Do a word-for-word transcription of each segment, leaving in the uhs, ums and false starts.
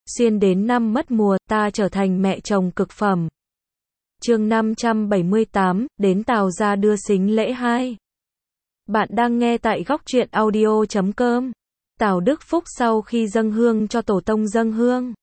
Xuyên đến năm mất mùa, ta trở thành mẹ chồng cực phẩm. Chương năm trăm bảy mươi tám, đến Tào gia đưa sính lễ hai. Bạn đang nghe tại góc truyện audio chấm com. Tào Đức Phúc sau khi dâng hương cho tổ tông dâng hương,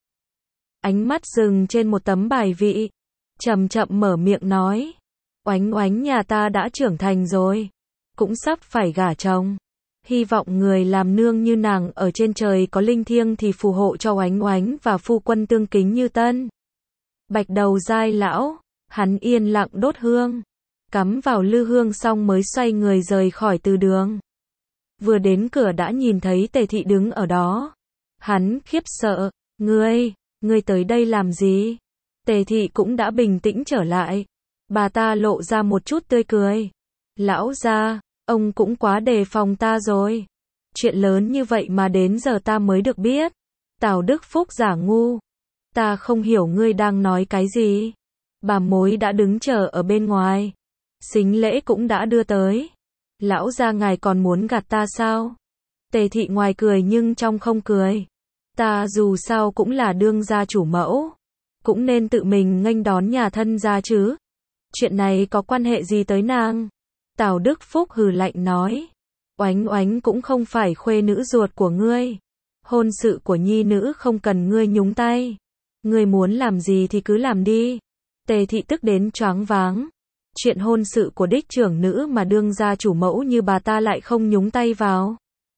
ánh mắt dừng trên một tấm bài vị, chậm chậm mở miệng nói: Oánh oánh nhà ta đã trưởng thành rồi, cũng sắp phải gả chồng. Hy vọng người làm nương như nàng ở trên trời có linh thiêng thì phù hộ cho oánh oánh và phu quân tương kính như tân. Bạch đầu giai lão, hắn yên lặng đốt hương, cắm vào lư hương xong mới xoay người rời khỏi từ đường. Vừa đến cửa đã nhìn thấy Tề thị đứng ở đó. Hắn khiếp sợ: Ngươi, ngươi tới đây làm gì? Tề thị cũng đã bình tĩnh trở lại. Bà ta lộ ra một chút tươi cười. Lão gia, ông cũng quá đề phòng ta rồi. Chuyện lớn như vậy mà đến giờ ta mới được biết. Tào Đức Phúc giả ngu. Ta không hiểu ngươi đang nói cái gì. Bà mối đã đứng chờ ở bên ngoài. Sính lễ cũng đã đưa tới. Lão gia ngài còn muốn gạt ta sao? Tề thị ngoài cười nhưng trong không cười. Ta dù sao cũng là đương gia chủ mẫu, cũng nên tự mình nghênh đón nhà thân gia chứ. Chuyện này có quan hệ gì tới nàng? Tào Đức Phúc hừ lạnh nói: Oánh oánh cũng không phải khuê nữ ruột của ngươi. Hôn sự của nhi nữ không cần ngươi nhúng tay. Ngươi muốn làm gì thì cứ làm đi. Tề thị tức đến choáng váng. Chuyện hôn sự của đích trưởng nữ mà đương gia chủ mẫu như bà ta lại không nhúng tay vào.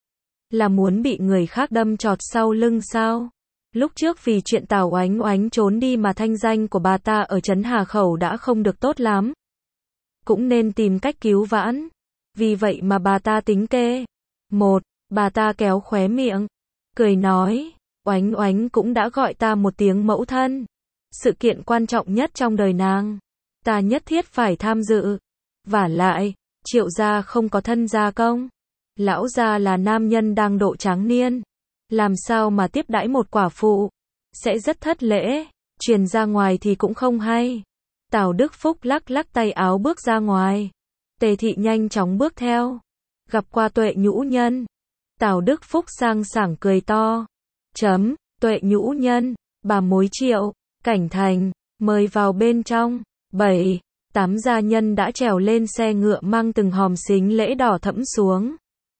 Là muốn bị người khác đâm chọt sau lưng sao? Lúc trước vì chuyện Tào Oánh Oánh trốn đi mà thanh danh của bà ta ở trấn Hà Khẩu đã không được tốt lắm. Cũng nên tìm cách cứu vãn. Vì vậy mà bà ta tính kê. Một, bà ta kéo khóe miệng, cười nói: Oánh Oánh cũng đã gọi ta một tiếng mẫu thân. Sự kiện quan trọng nhất trong đời nàng, ta nhất thiết phải tham dự. Vả lại, Triệu gia không có thân gia công. Lão gia là nam nhân đang độ tráng niên, làm sao mà tiếp đãi một quả phụ, sẽ rất thất lễ, truyền ra ngoài thì cũng không hay. Tào Đức Phúc lắc lắc tay áo bước ra ngoài. Tề thị nhanh chóng bước theo. Gặp qua Tuệ nhũ nhân. Tào Đức Phúc sang sảng cười to. Chấm, Tuệ nhũ nhân, bà mối Triệu, Cảnh Thành, mời vào bên trong. Bảy, tám gia nhân đã trèo lên xe ngựa mang từng hòm sính lễ đỏ thẫm xuống.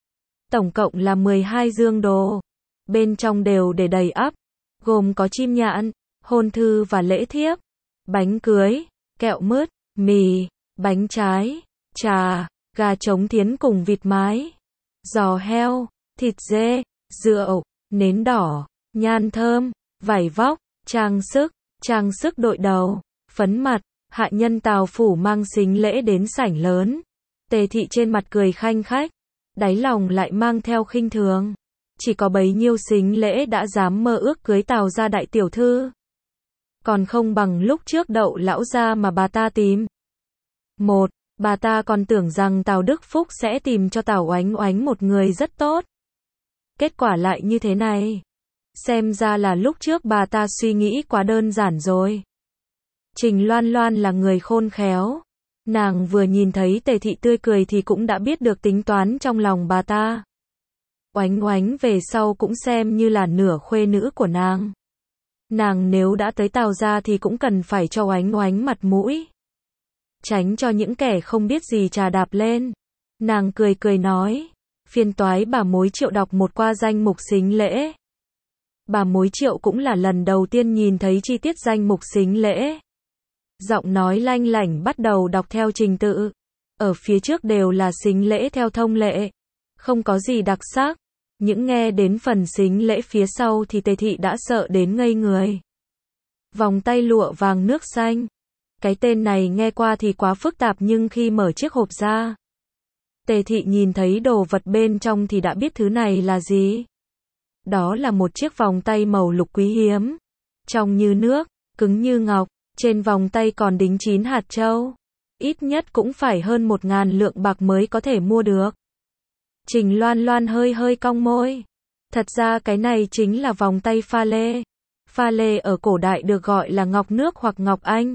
Tổng cộng là mười hai dương đồ. Bên trong đều để đầy ắp, gồm có chim nhạn, hôn thư và lễ thiếp, bánh cưới, kẹo mứt, mì, bánh trái, trà, gà trống thiến cùng vịt mái, giò heo, thịt dê, rượu, nến đỏ, nhan thơm, vải vóc, trang sức, trang sức đội đầu, phấn mặt. Hạ nhân Tào phủ mang sính lễ đến sảnh lớn. Tề thị trên mặt cười khanh khách, đáy lòng lại mang theo khinh thường. Chỉ có bấy nhiêu sính lễ đã dám mơ ước cưới Tào gia đại tiểu thư. Còn không bằng lúc trước đậu lão gia mà bà ta tìm. Một, bà ta còn tưởng rằng Tào Đức Phúc sẽ tìm cho Tào Oánh Oánh một người rất tốt. Kết quả lại như thế này. Xem ra là lúc trước bà ta suy nghĩ quá đơn giản rồi. Trình Loan Loan là người khôn khéo. Nàng vừa nhìn thấy Tề thị tươi cười thì cũng đã biết được tính toán trong lòng bà ta. Oánh Oánh về sau cũng xem như là nửa khuê nữ của nàng. Nàng nếu đã tới Tào gia thì cũng cần phải cho Oánh Oánh mặt mũi, tránh cho những kẻ không biết gì trà đạp lên. Nàng cười cười nói: Phiên toái bà mối Triệu đọc một qua danh mục sính lễ. Bà mối Triệu cũng là lần đầu tiên nhìn thấy chi tiết danh mục sính lễ. Giọng nói lanh lảnh bắt đầu đọc theo trình tự. Ở phía trước đều là sính lễ theo thông lệ, không có gì đặc sắc. Những nghe đến phần sính lễ phía sau thì Tề thị đã sợ đến ngây người. Vòng tay lụa vàng nước xanh. Cái tên này nghe qua thì quá phức tạp nhưng khi mở chiếc hộp ra, Tề thị nhìn thấy đồ vật bên trong thì đã biết thứ này là gì. Đó là một chiếc vòng tay màu lục quý hiếm, trong như nước, cứng như ngọc. Trên vòng tay còn đính chín hạt châu. Ít nhất cũng phải hơn một ngàn lượng bạc mới có thể mua được. Trình Loan Loan hơi hơi cong môi. Thật ra cái này chính là vòng tay pha lê. Pha lê ở cổ đại được gọi là ngọc nước hoặc ngọc anh.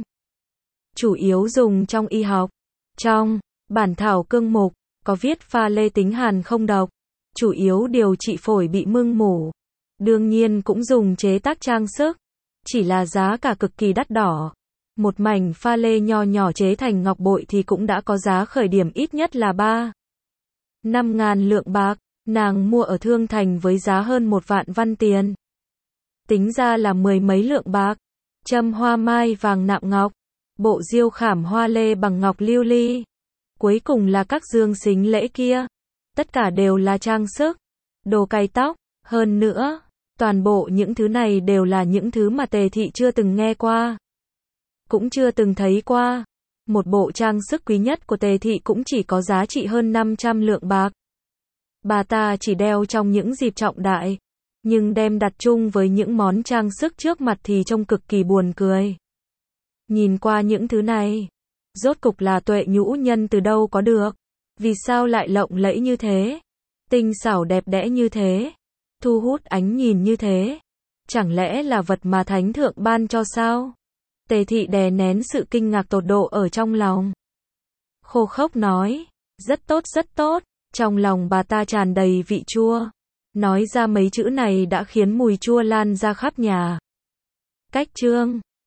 Chủ yếu dùng trong y học. Trong bản thảo cương mục có viết pha lê tính hàn không độc, chủ yếu điều trị phổi bị mưng mủ. Đương nhiên cũng dùng chế tác trang sức, chỉ là giá cả cực kỳ đắt đỏ. Một mảnh pha lê nho nhỏ chế thành ngọc bội thì cũng đã có giá khởi điểm ít nhất là ba, năm ngàn lượng bạc, nàng mua ở Thương Thành với giá hơn một vạn văn tiền. Tính ra là mười mấy lượng bạc, châm hoa mai vàng nạm ngọc, bộ diêu khảm hoa lê bằng ngọc lưu ly. Cuối cùng là các dương xính lễ kia. Tất cả đều là trang sức, đồ cài tóc, hơn nữa, toàn bộ những thứ này đều là những thứ mà Tề Thị chưa từng nghe qua, cũng chưa từng thấy qua. Một bộ trang sức quý nhất của Tề Thị cũng chỉ có giá trị hơn năm trăm lượng bạc. Bà ta chỉ đeo trong những dịp trọng đại, nhưng đem đặt chung với những món trang sức trước mặt thì trông cực kỳ buồn cười. Nhìn qua những thứ này, rốt cục là Tuệ nhũ nhân từ đâu có được? Vì sao lại lộng lẫy như thế? Tinh xảo đẹp đẽ như thế? Thu hút ánh nhìn như thế? Chẳng lẽ là vật mà Thánh Thượng ban cho sao? Tề Thị đè nén sự kinh ngạc tột độ ở trong lòng. Khô khốc nói, rất tốt rất tốt. Trong lòng bà ta tràn đầy vị chua. Nói ra mấy chữ này đã khiến mùi chua lan ra khắp nhà. Cách chương